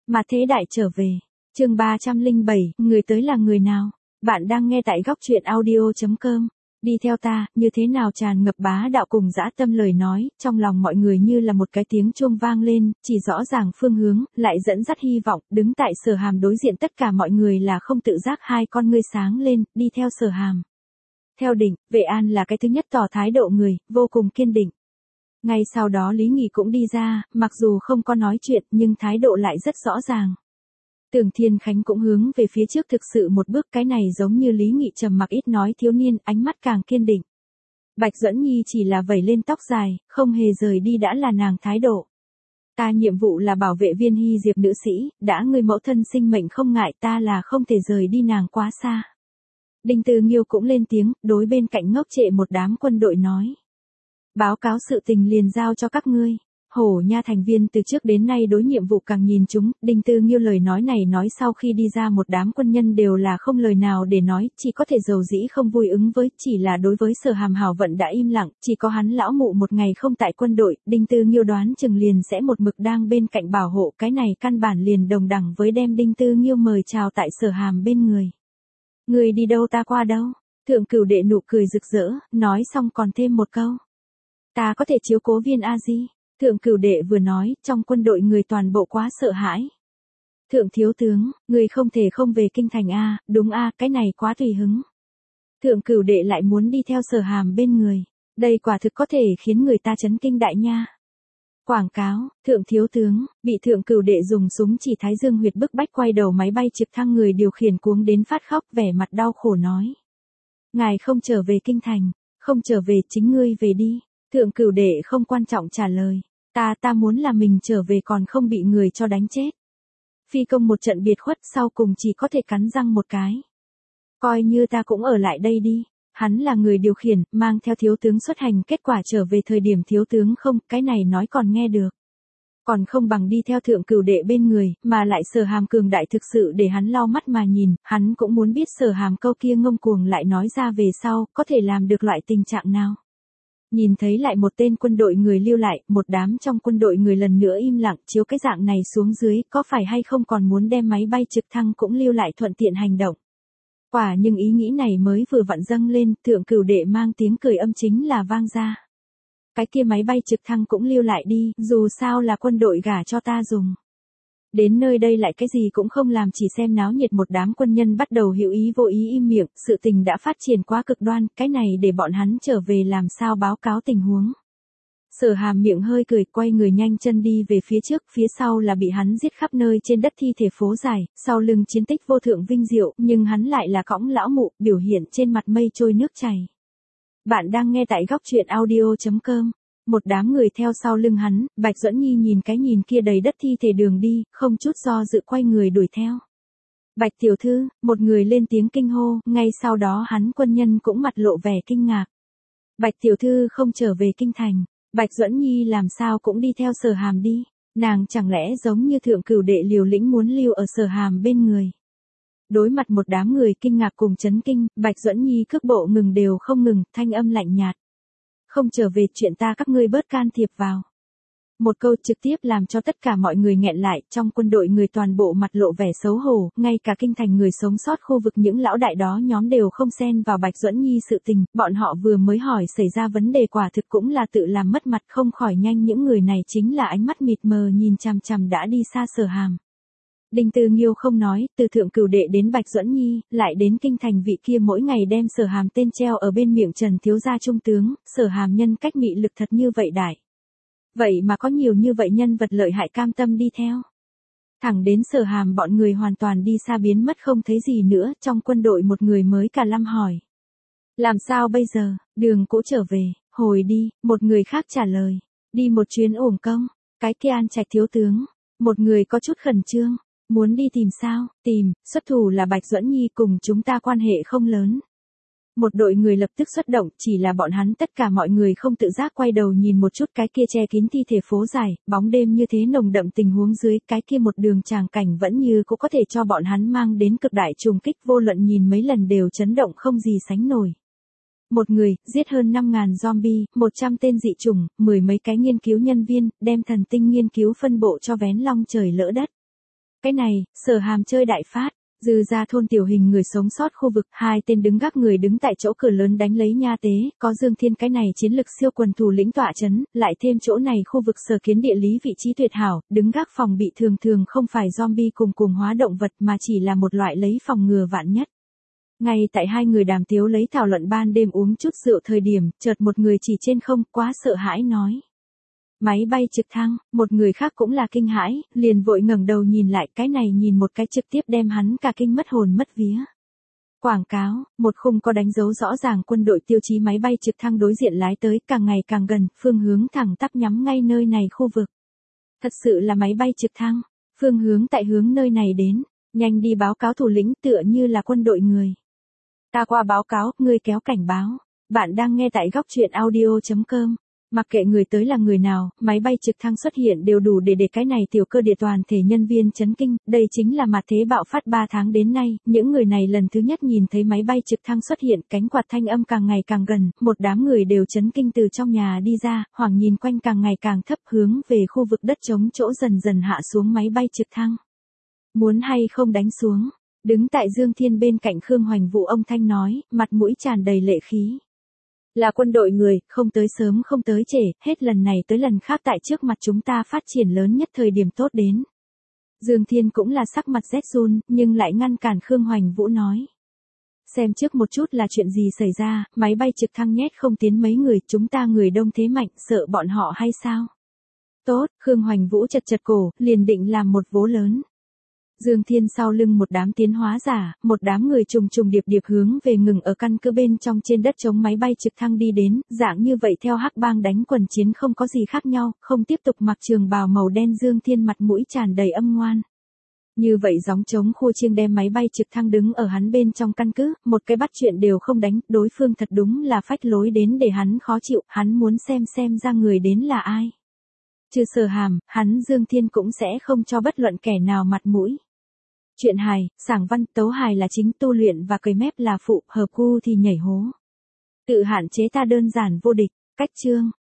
Mà thế đại trở về. Chương 307, người tới là người nào? Bạn đang nghe tại góc truyện audio.com. Đi theo ta, như thế nào tràn ngập bá đạo cùng dã tâm lời nói, trong lòng mọi người như là một cái tiếng chuông vang lên, chỉ rõ ràng phương hướng, lại dẫn dắt hy vọng, đứng tại Sở Hàm đối diện tất cả mọi người là không tự giác hai con ngươi sáng lên, đi theo Sở Hàm. Theo định, Vệ An là cái thứ nhất tỏ thái độ người, vô cùng kiên định. Ngay sau đó Lý Nghị cũng đi ra, mặc dù không có nói chuyện nhưng thái độ lại rất rõ ràng. Tưởng Thiên Khánh cũng hướng về phía trước thực sự một bước, cái này giống như Lý Nghị trầm mặc ít nói thiếu niên, ánh mắt càng kiên định. Bạch Duẫn Nhi chỉ là vẩy lên tóc dài, không hề rời đi đã là nàng thái độ. Ta nhiệm vụ là bảo vệ Viên Hy Diệp nữ sĩ, đã người mẫu thân sinh mệnh không ngại, ta là không thể rời đi nàng quá xa. Đinh Tư Nghiêu cũng lên tiếng, đối bên cạnh ngốc trệ một đám quân đội nói. Báo cáo sự tình liền giao cho các ngươi. Hổ Nha thành viên từ trước đến nay đối nhiệm vụ càng nhìn chúng, Đinh Tư Nghiêu lời nói này nói sau khi đi ra một đám quân nhân đều là không lời nào để nói, chỉ có thể dầu dĩ không vui ứng với, chỉ là đối với Sở Hàm hảo vận đã im lặng, chỉ có hắn lão mụ một ngày không tại quân đội, Đinh Tư Nghiêu đoán chừng liền sẽ một mực đang bên cạnh bảo hộ, cái này căn bản liền đồng đẳng với đem Đinh Tư Nghiêu mời chào tại Sở Hàm bên người. Người đi đâu ta qua đâu? Thượng Cửu Đệ nụ cười rực rỡ, nói xong còn thêm một câu. Ta có thể chiếu cố Viên A Di. Thượng Cửu Đệ vừa nói, trong quân đội người toàn bộ quá sợ hãi. Thượng thiếu tướng, người không thể không về kinh thành a, đúng a, cái này quá tùy hứng. Thượng Cửu Đệ lại muốn đi theo Sở Hàm bên người, đây quả thực có thể khiến người ta chấn kinh đại nha. Quảng cáo, Thượng thiếu tướng, bị Thượng Cửu Đệ dùng súng chỉ thái dương huyệt bức bách quay đầu máy bay trực thăng, người điều khiển cuống đến phát khóc, vẻ mặt đau khổ nói. Ngài không trở về kinh thành, không trở về chính ngươi về đi. Thượng Cửu Đệ không quan trọng trả lời. Ta muốn là mình trở về còn không bị người cho đánh chết. Phi công một trận biệt khuất sau cùng chỉ có thể cắn răng một cái. Coi như ta cũng ở lại đây đi. Hắn là người điều khiển, mang theo thiếu tướng xuất hành, kết quả trở về thời điểm thiếu tướng không, cái này nói còn nghe được. Còn không bằng đi theo Thượng Cửu Đệ bên người, mà lại Sở Hàm cường đại thực sự để hắn lau mắt mà nhìn, hắn cũng muốn biết Sở Hàm câu kia ngông cuồng lại nói ra về sau, có thể làm được loại tình trạng nào. Nhìn thấy lại một tên quân đội người lưu lại, một đám trong quân đội người lần nữa im lặng, chiếu cái dạng này xuống dưới, có phải hay không còn muốn đem máy bay trực thăng cũng lưu lại thuận tiện hành động. Quả nhưng ý nghĩ này mới vừa vặn dâng lên, Thượng Cửu Đệ mang tiếng cười âm chính là vang ra. Cái kia máy bay trực thăng cũng lưu lại đi, dù sao là quân đội gả cho ta dùng. Đến nơi đây lại cái gì cũng không làm, chỉ xem náo nhiệt, một đám quân nhân bắt đầu hữu ý vô ý im miệng, sự tình đã phát triển quá cực đoan, cái này để bọn hắn trở về làm sao báo cáo tình huống. Sở Hàm miệng hơi cười, quay người nhanh chân đi về phía trước, phía sau là bị hắn giết khắp nơi trên đất thi thể phố dài, sau lưng chiến tích vô thượng vinh diệu, nhưng hắn lại là cõng lão mụ, biểu hiện trên mặt mây trôi nước chảy. Bạn đang nghe tại góc truyện audio.com. Một đám người theo sau lưng hắn, Bạch Duẫn Nhi nhìn cái nhìn kia đầy đất thi thể đường đi, không chút do dự quay người đuổi theo. Bạch tiểu thư, một người lên tiếng kinh hô, ngay sau đó hắn quân nhân cũng mặt lộ vẻ kinh ngạc. Bạch tiểu thư không trở về kinh thành, Bạch Duẫn Nhi làm sao cũng đi theo Sở Hàm đi, nàng chẳng lẽ giống như Thượng Cửu Đệ liều lĩnh muốn lưu ở Sở Hàm bên người. Đối mặt một đám người kinh ngạc cùng chấn kinh, Bạch Duẫn Nhi cước bộ ngừng đều không ngừng, thanh âm lạnh nhạt. Không trở về, chuyện ta các ngươi bớt can thiệp vào. Một câu trực tiếp làm cho tất cả mọi người nghẹn lại, trong quân đội người toàn bộ mặt lộ vẻ xấu hổ, ngay cả kinh thành người sống sót khu vực những lão đại đó nhóm đều không xen vào Bạch Duẫn Nhi sự tình, bọn họ vừa mới hỏi xảy ra vấn đề quả thực cũng là tự làm mất mặt, không khỏi nhanh những người này chính là ánh mắt mịt mờ nhìn chằm chằm đã đi xa Sở Hàm. Đinh Tư Nghiêu không nói, từ Thượng Cửu Đệ đến Bạch Duẫn Nhi, lại đến kinh thành vị kia mỗi ngày đem Sở Hàm tên treo ở bên miệng Trần thiếu gia trung tướng, Sở Hàm nhân cách mị lực thật như vậy đại. Vậy mà có nhiều như vậy nhân vật lợi hại cam tâm đi theo. Thẳng đến Sở Hàm bọn người hoàn toàn đi xa biến mất không thấy gì nữa, trong quân đội một người mới cả lâm hỏi. Làm sao bây giờ, đường cũ trở về, hồi đi, một người khác trả lời. Đi một chuyến uổng công, cái kia An Trạch thiếu tướng, một người có chút khẩn trương. Muốn đi tìm sao? Tìm, xuất thủ là Bạch Duẫn Nhi, cùng chúng ta quan hệ không lớn. Một đội người lập tức xuất động, chỉ là bọn hắn tất cả mọi người không tự giác quay đầu nhìn một chút cái kia che kín thi thể phố dài, bóng đêm như thế nồng đậm tình huống dưới, cái kia một đường tràng cảnh vẫn như cũng có thể cho bọn hắn mang đến cực đại trùng kích, vô luận nhìn mấy lần đều chấn động không gì sánh nổi. Một người, giết hơn 5.000 zombie, 100 tên dị chủng, 10 mấy cái nghiên cứu nhân viên, đem thần tinh nghiên cứu phân bộ cho vén long trời lỡ đất. Cái này, Sở Hàm chơi đại phát. Dư ra thôn tiểu hình người sống sót khu vực, 2 tên đứng gác người đứng tại chỗ cửa lớn đánh lấy nha tế, có Dương Thiên cái này chiến lực siêu quần thủ lĩnh tọa chấn, lại thêm chỗ này khu vực Sở Kiến địa lý vị trí tuyệt hảo, đứng gác phòng bị thường thường không phải zombie cùng hóa động vật mà chỉ là một loại lấy phòng ngừa vạn nhất. Ngay tại hai người đàm tiếu lấy thảo luận ban đêm uống chút rượu thời điểm, chợt một người chỉ trên không, quá sợ hãi nói. Máy bay trực thăng, một người khác cũng là kinh hãi, liền vội ngẩng đầu nhìn lại, cái này nhìn một cái trực tiếp đem hắn cả kinh mất hồn mất vía. Quảng cáo, một khung có đánh dấu rõ ràng quân đội tiêu chí máy bay trực thăng đối diện lái tới, càng ngày càng gần, phương hướng thẳng tắp nhắm ngay nơi này khu vực. Thật sự là máy bay trực thăng, phương hướng tại hướng nơi này đến, nhanh đi báo cáo thủ lĩnh, tựa như là quân đội người. Ta qua báo cáo, ngươi kéo cảnh báo. Bạn đang nghe tại góc truyện audio.com. Mặc kệ người tới là người nào, máy bay trực thăng xuất hiện đều đủ để cái này tiểu cơ địa toàn thể nhân viên chấn kinh, đây chính là mặt thế bạo phát 3 tháng đến nay, những người này lần thứ nhất nhìn thấy máy bay trực thăng xuất hiện, cánh quạt thanh âm càng ngày càng gần, một đám người đều chấn kinh từ trong nhà đi ra, hoảng nhìn quanh càng ngày càng thấp hướng về khu vực đất trống chỗ dần dần hạ xuống máy bay trực thăng. Muốn hay không đánh xuống? Đứng tại Dương Thiên bên cạnh Khương Hoành Vũ ông thanh nói, mặt mũi tràn đầy lệ khí. Là quân đội người, không tới sớm không tới trễ, hết lần này tới lần khác tại trước mặt chúng ta phát triển lớn nhất thời điểm tốt đến. Dương Thiên cũng là sắc mặt rét run, nhưng lại ngăn cản Khương Hoành Vũ nói. Xem trước một chút là chuyện gì xảy ra, máy bay trực thăng nhét không tiến mấy người, chúng ta người đông thế mạnh, sợ bọn họ hay sao? Tốt, Khương Hoành Vũ chật chật cổ, liền định làm một vố lớn. Dương Thiên sau lưng một đám tiến hóa giả, một đám người trùng điệp hướng về ngừng ở căn cứ bên trong trên đất chống máy bay trực thăng đi đến, dạng như vậy theo Hắc Bang đánh quần chiến không có gì khác nhau, không tiếp tục mặc trường bào màu đen. Dương Thiên mặt mũi tràn đầy âm ngoan. Như vậy gióng trống khua chiêng đem máy bay trực thăng đứng ở hắn bên trong căn cứ, một cái bắt chuyện đều không đánh, đối phương thật đúng là phách lối đến để hắn khó chịu, hắn muốn xem ra người đến là ai. Trừ Sở Hàm, hắn Dương Thiên cũng sẽ không cho bất luận kẻ nào mặt mũi. Chuyện hài, sảng văn, tấu hài là chính, tu luyện và cười mép là phụ, hợp gu thì nhảy hố. Tự hạn chế ta đơn giản vô địch, cách chương.